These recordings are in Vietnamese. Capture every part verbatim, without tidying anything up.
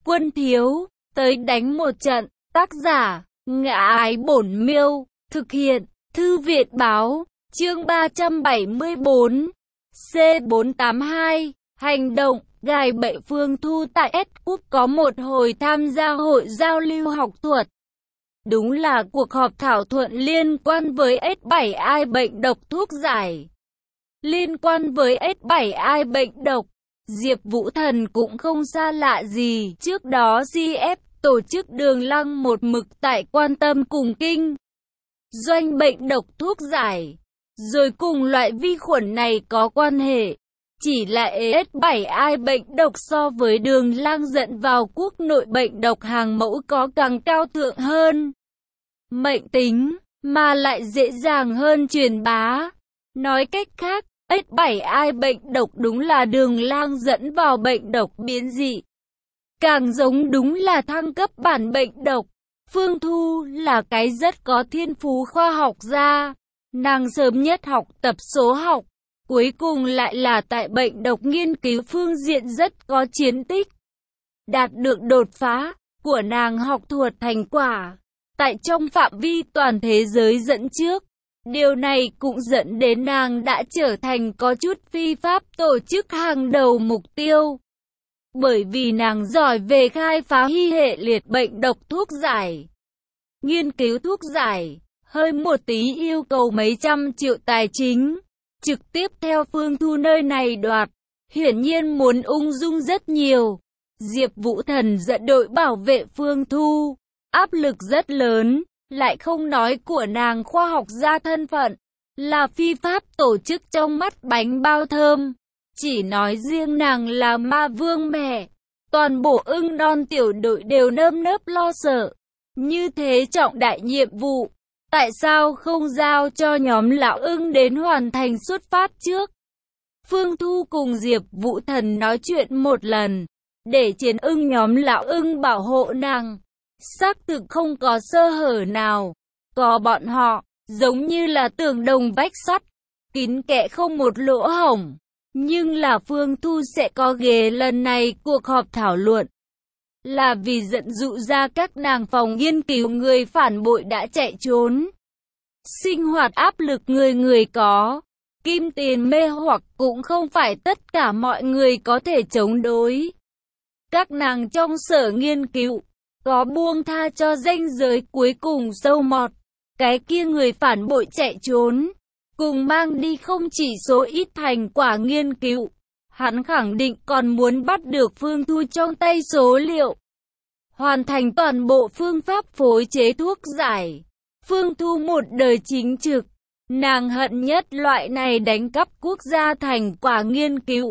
quân thiếu, tới đánh một trận. Tác giả, Ngã Ái Bổn Miêu, thực hiện, Thư viện Báo, chương ba trăm bảy mươi bốn, C bốn tám hai, hành động, gài bẫy. Phương Thu tại S Cup có một hồi tham gia hội giao lưu học thuật. Đúng là cuộc họp thảo luận liên quan với S bảy i bệnh độc thuốc giải. Liên quan với S bảy i bệnh độc, Diệp Vũ Thần cũng không xa lạ gì. Trước đó giê ép, tổ chức Đường Lăng một mực tại quan tâm cùng kinh doanh bệnh độc thuốc giải, rồi cùng loại vi khuẩn này có quan hệ. Chỉ là S bảy i bệnh độc so với Đường Lăng dẫn vào quốc nội bệnh độc hàng mẫu có càng cao thượng hơn, mệnh tính, mà lại dễ dàng hơn truyền bá. Nói cách khác, S bảy i bệnh độc đúng là Đường Lăng dẫn vào bệnh độc biến dị. Càng giống đúng là thăng cấp bản bệnh độc. Phương Thu là cái rất có thiên phú khoa học gia. Nàng sớm nhất học tập số học, cuối cùng lại là tại bệnh độc nghiên cứu phương diện rất có chiến tích. Đạt được đột phá của nàng học thuật thành quả tại trong phạm vi toàn thế giới dẫn trước. Điều này cũng dẫn đến nàng đã trở thành có chút phi pháp tổ chức hàng đầu mục tiêu. Bởi vì nàng giỏi về khai phá hy hệ liệt bệnh độc thuốc giải, nghiên cứu thuốc giải, hơi một tí yêu cầu mấy trăm triệu tài chính, trực tiếp theo Phương Thu nơi này đoạt, hiển nhiên muốn ung dung rất nhiều. Diệp Vũ Thần dẫn đội bảo vệ Phương Thu, áp lực rất lớn, lại không nói của nàng khoa học gia thân phận, là phi pháp tổ chức trong mắt bánh bao thơm. Chỉ nói riêng nàng là ma vương mẹ, toàn bộ ưng non tiểu đội đều nơm nớp lo sợ. Như thế trọng đại nhiệm vụ, tại sao không giao cho nhóm lão ưng đến hoàn thành xuất phát trước? Phương Thu cùng Diệp Vũ Thần nói chuyện một lần, để chiến ưng nhóm lão ưng bảo hộ nàng. Xác thực không có sơ hở nào, có bọn họ, giống như là tường đồng vách sắt, kín kẽ không một lỗ hổng. Nhưng là Phương Thu sẽ có ghế lần này cuộc họp thảo luận, là vì dẫn dụ ra các nàng phòng nghiên cứu người phản bội đã chạy trốn. Sinh hoạt áp lực người người có, kim tiền mê hoặc cũng không phải tất cả mọi người có thể chống đối. Các nàng trong sở nghiên cứu, có buông tha cho ranh giới cuối cùng sâu mọt, cái kia người phản bội chạy trốn, cùng mang đi không chỉ số ít thành quả nghiên cứu. Hắn khẳng định còn muốn bắt được Phương Thu trong tay số liệu, hoàn thành toàn bộ phương pháp phối chế thuốc giải. Phương Thu một đời chính trực, nàng hận nhất loại này đánh cắp quốc gia thành quả nghiên cứu,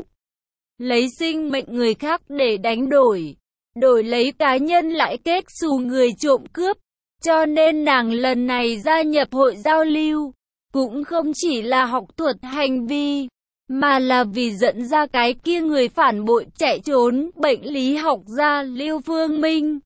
lấy sinh mệnh người khác để đánh đổi, đổi lấy cá nhân lãi kết xù người trộm cướp. Cho nên nàng lần này gia nhập hội giao lưu, cũng không chỉ là học thuật hành vi, mà là vì dẫn ra cái kia người phản bội chạy trốn bệnh lý học gia Lưu Phương Minh.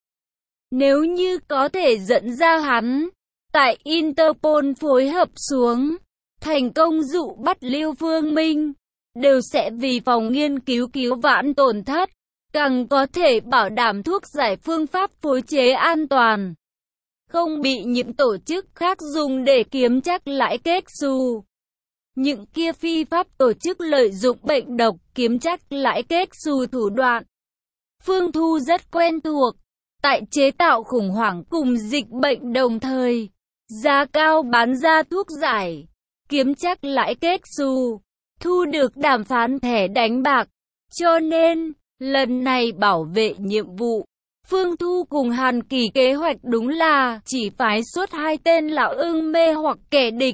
Nếu như có thể dẫn ra hắn, tại Interpol phối hợp xuống, thành công dụ bắt Lưu Phương Minh, đều sẽ vì phòng nghiên cứu cứu vãn tổn thất, càng có thể bảo đảm thuốc giải phương pháp phối chế an toàn, không bị những tổ chức khác dùng để kiếm chắc lãi kết xù. Những kia phi pháp tổ chức lợi dụng bệnh độc kiếm chắc lãi kết xù thủ đoạn, Phương Thu rất quen thuộc. Tại chế tạo khủng hoảng cùng dịch bệnh đồng thời, giá cao bán ra thuốc giải, kiếm chắc lãi kết xù, thu được đàm phán thẻ đánh bạc. Cho nên, lần này bảo vệ nhiệm vụ, Phương Thu cùng Hàn Kỳ kế hoạch đúng là chỉ phái xuất hai tên lão ưng mê hoặc kẻ địch.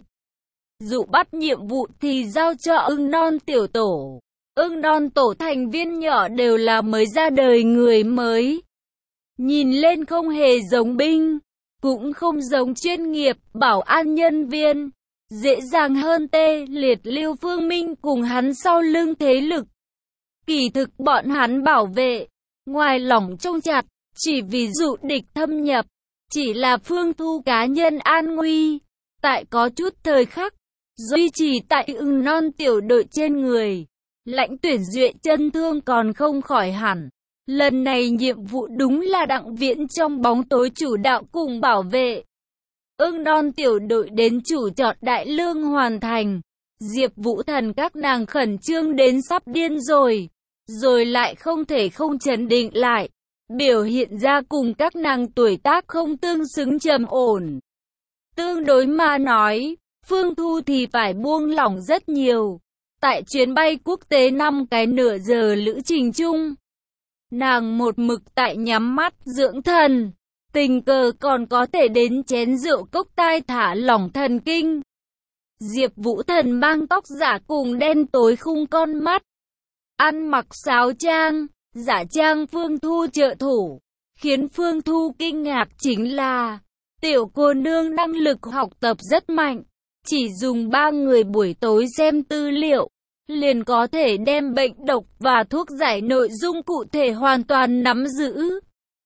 Dụ bắt nhiệm vụ thì giao cho ưng non tiểu tổ. Ưng non tổ thành viên nhỏ đều là mới ra đời người mới, nhìn lên không hề giống binh, cũng không giống chuyên nghiệp bảo an nhân viên, dễ dàng hơn tê liệt Lưu Phương Minh cùng hắn sau lưng thế lực. Kỳ thực bọn hắn bảo vệ, ngoài lỏng trông chặt, chỉ vì dụ địch thâm nhập, chỉ là Phương Thu cá nhân an nguy. Tại có chút thời khắc, duy trì tại ưng non tiểu đội trên người, lãnh tuyển duyệt chân thương còn không khỏi hẳn, Lần này nhiệm vụ đúng là Đặng Viễn trong bóng tối chủ đạo cùng bảo vệ. Ưng non tiểu đội đến chủ chọn Đại Lương hoàn thành. Diệp Vũ Thần các nàng khẩn trương đến sắp điên rồi. Rồi lại không thể không trấn định lại. Biểu hiện ra cùng các nàng tuổi tác không tương xứng trầm ổn. Tương đối mà nói, Phương Thu thì phải buông lỏng rất nhiều. Tại chuyến bay quốc tế năm cái nửa giờ lữ trình chung, nàng một mực tại nhắm mắt dưỡng thần, tình cờ còn có thể đến chén rượu cốc tai thả lỏng thần kinh. Diệp Vũ Thần mang tóc giả cùng đen tối khung con mắt, ăn mặc sáo trang, giả trang Phương Thu trợ thủ, khiến Phương Thu kinh ngạc chính là tiểu cô nương năng lực học tập rất mạnh, chỉ dùng ba người buổi tối xem tư liệu, liền có thể đem bệnh độc và thuốc giải nội dung cụ thể hoàn toàn nắm giữ.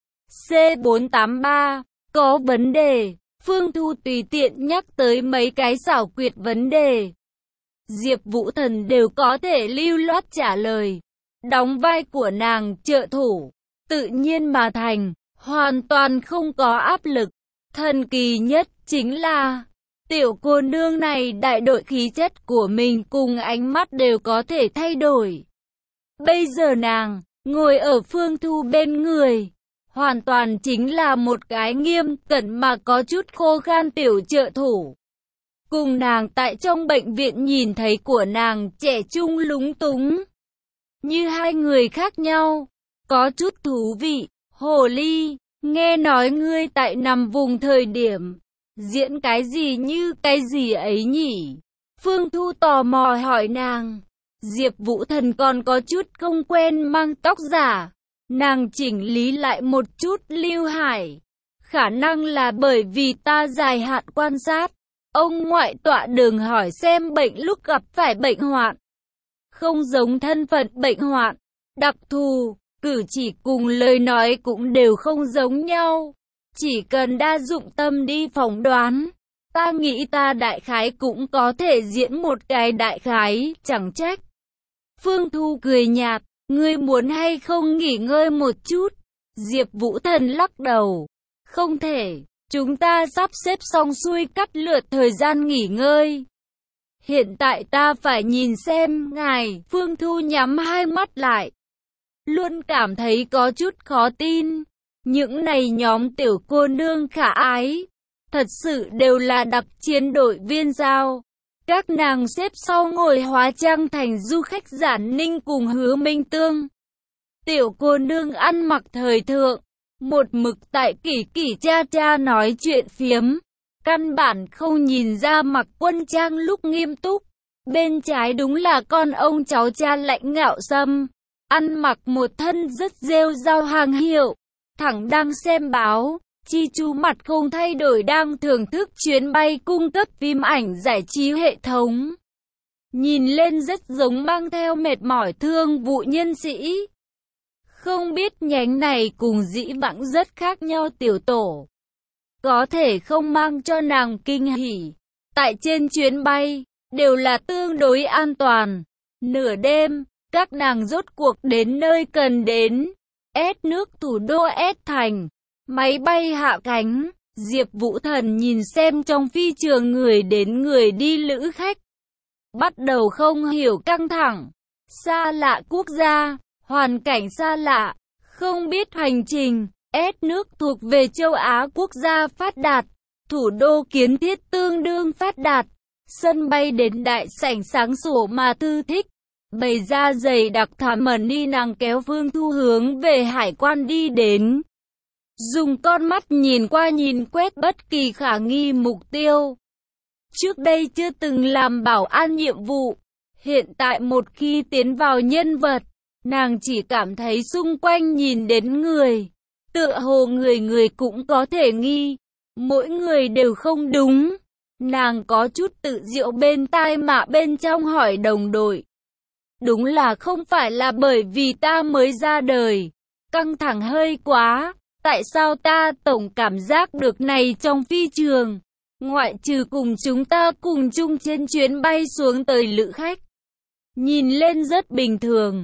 C bốn tám ba, có vấn đề, Phương Thu tùy tiện nhắc tới mấy cái xảo quyệt vấn đề. Diệp Vũ Thần đều có thể lưu loát trả lời. Đóng vai của nàng trợ thủ, tự nhiên mà thành, hoàn toàn không có áp lực. Thần kỳ nhất chính là tiểu cô nương này đại đội khí chất của mình cùng ánh mắt đều có thể thay đổi. Bây giờ nàng ngồi ở Phương Thu bên người, hoàn toàn chính là một cái nghiêm cẩn mà có chút khô khan tiểu trợ thủ. Cùng nàng tại trong bệnh viện nhìn thấy của nàng trẻ trung lúng túng, như hai người khác nhau, có chút thú vị. Hồ ly, nghe nói ngươi tại nằm vùng thời điểm diễn cái gì như cái gì ấy nhỉ? Phương Thu tò mò hỏi nàng. Diệp Vũ Thần còn có chút không quen mang tóc giả, nàng chỉnh lý lại một chút lưu hải. Khả năng là bởi vì ta dài hạn quan sát, ông ngoại tọa đường hỏi xem bệnh lúc gặp phải bệnh hoạn, không giống thân phận bệnh hoạn, đặc thù, cử chỉ cùng lời nói cũng đều không giống nhau. Chỉ cần đa dụng tâm đi phỏng đoán, ta nghĩ ta đại khái cũng có thể diễn một cái đại khái, chẳng trách. Phương Thu cười nhạt, ngươi muốn hay không nghỉ ngơi một chút? Diệp Vũ Thần lắc đầu, không thể, chúng ta sắp xếp xong xuôi cắt lượt thời gian nghỉ ngơi. Hiện tại ta phải nhìn xem ngài. Phương Thu nhắm hai mắt lại, luôn cảm thấy có chút khó tin. Những này nhóm tiểu cô nương khả ái, thật sự đều là đặc chiến đội viên sao? Các nàng xếp sau ngồi hóa trang thành du khách Giản Ninh cùng Hứa Minh Tương. Tiểu cô nương ăn mặc thời thượng, một mực tại kỷ kỷ cha cha nói chuyện phiếm, căn bản không nhìn ra mặc quân trang lúc nghiêm túc. Bên trái đúng là con ông cháu cha lãnh ngạo sâm, ăn mặc một thân rất rêu rao hàng hiệu, thẳng đang xem báo. Chi Chu mặt không thay đổi đang thưởng thức chuyến bay cung cấp phim ảnh giải trí hệ thống. Nhìn lên rất giống mang theo mệt mỏi thương vụ nhân sĩ. Không biết nhánh này cùng dĩ vãng rất khác nhau tiểu tổ, có thể không mang cho nàng kinh hỉ. Tại trên chuyến bay, đều là tương đối an toàn. Nửa đêm, các nàng rốt cuộc đến nơi cần đến. S nước thủ đô S thành. Máy bay hạ cánh, Diệp Vũ Thần nhìn xem trong phi trường người đến người đi lữ khách. Bắt đầu không hiểu căng thẳng. Xa lạ quốc gia, hoàn cảnh xa lạ, không biết hành trình. S nước thuộc về châu Á quốc gia phát đạt, thủ đô kiến thiết tương đương phát đạt. Sân bay đến đại sảnh sáng sủa mà thư thích, bày ra dày đặc thảm mẩn đi, nàng kéo Phương Thu hướng về hải quan đi đến. Dùng con mắt nhìn qua nhìn quét bất kỳ khả nghi mục tiêu. Trước đây chưa từng làm bảo an nhiệm vụ, hiện tại một khi tiến vào nhân vật, nàng chỉ cảm thấy xung quanh nhìn đến người, tựa hồ người người cũng có thể nghi, mỗi người đều không đúng. Nàng có chút tự diệu bên tai mà bên trong hỏi đồng đội. Đúng là không phải là bởi vì ta mới ra đời, căng thẳng hơi quá. Tại sao ta tổng cảm giác được này trong phi trường, ngoại trừ cùng chúng ta cùng chung trên chuyến bay xuống tới lữ khách, nhìn lên rất bình thường.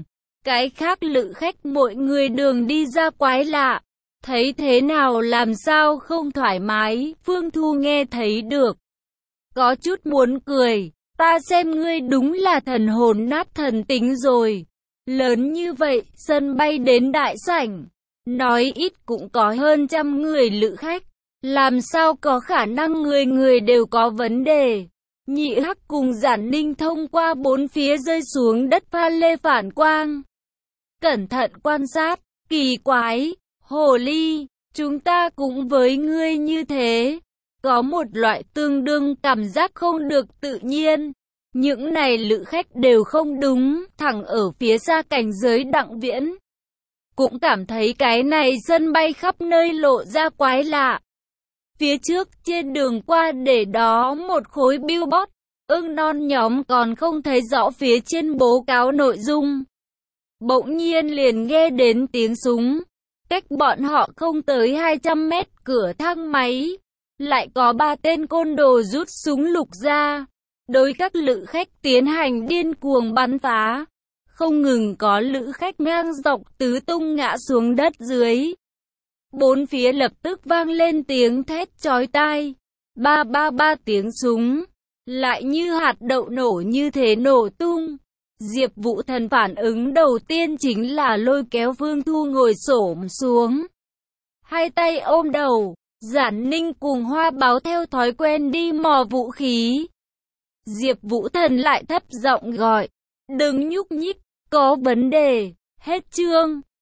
Cái khác lữ khách mọi người đường đi ra quái lạ. Thấy thế nào làm sao không thoải mái, Phương Thu nghe thấy được. Có chút muốn cười, ta xem ngươi đúng là thần hồn nát thần tính rồi. Lớn như vậy, sân bay đến đại sảnh. Nói ít cũng có hơn trăm người lữ khách. Làm sao có khả năng người người đều có vấn đề. Nhị Hắc cùng Giản Ninh thông qua bốn phía rơi xuống đất pha lê phản quang. Cẩn thận quan sát, kỳ quái, hồ ly, chúng ta cũng với ngươi như thế. Có một loại tương đương cảm giác không được tự nhiên. Những này lữ khách đều không đúng, thẳng ở phía xa cảnh giới Đặng Viễn. Cũng cảm thấy cái này sân bay khắp nơi lộ ra quái lạ. Phía trước trên đường qua để đó một khối billboard, ưng non nhóm còn không thấy rõ phía trên báo cáo nội dung. Bỗng nhiên liền nghe đến tiếng súng, cách bọn họ không tới hai trăm mét cửa thang máy. Lại có ba tên côn đồ rút súng lục ra, đối các lữ khách tiến hành điên cuồng bắn phá. Không ngừng có lữ khách ngang dọc tứ tung ngã xuống đất dưới. Bốn phía lập tức vang lên tiếng thét chói tai. Ba ba ba tiếng súng, lại như hạt đậu nổ như thế nổ tung. Diệp Vũ Thần phản ứng đầu tiên chính là lôi kéo Phương Thu ngồi xổm xuống. Hai tay ôm đầu, Giản Ninh cùng Hoa Báo theo thói quen đi mò vũ khí. Diệp Vũ Thần lại thấp giọng gọi, đừng nhúc nhích, có vấn đề, hết chương.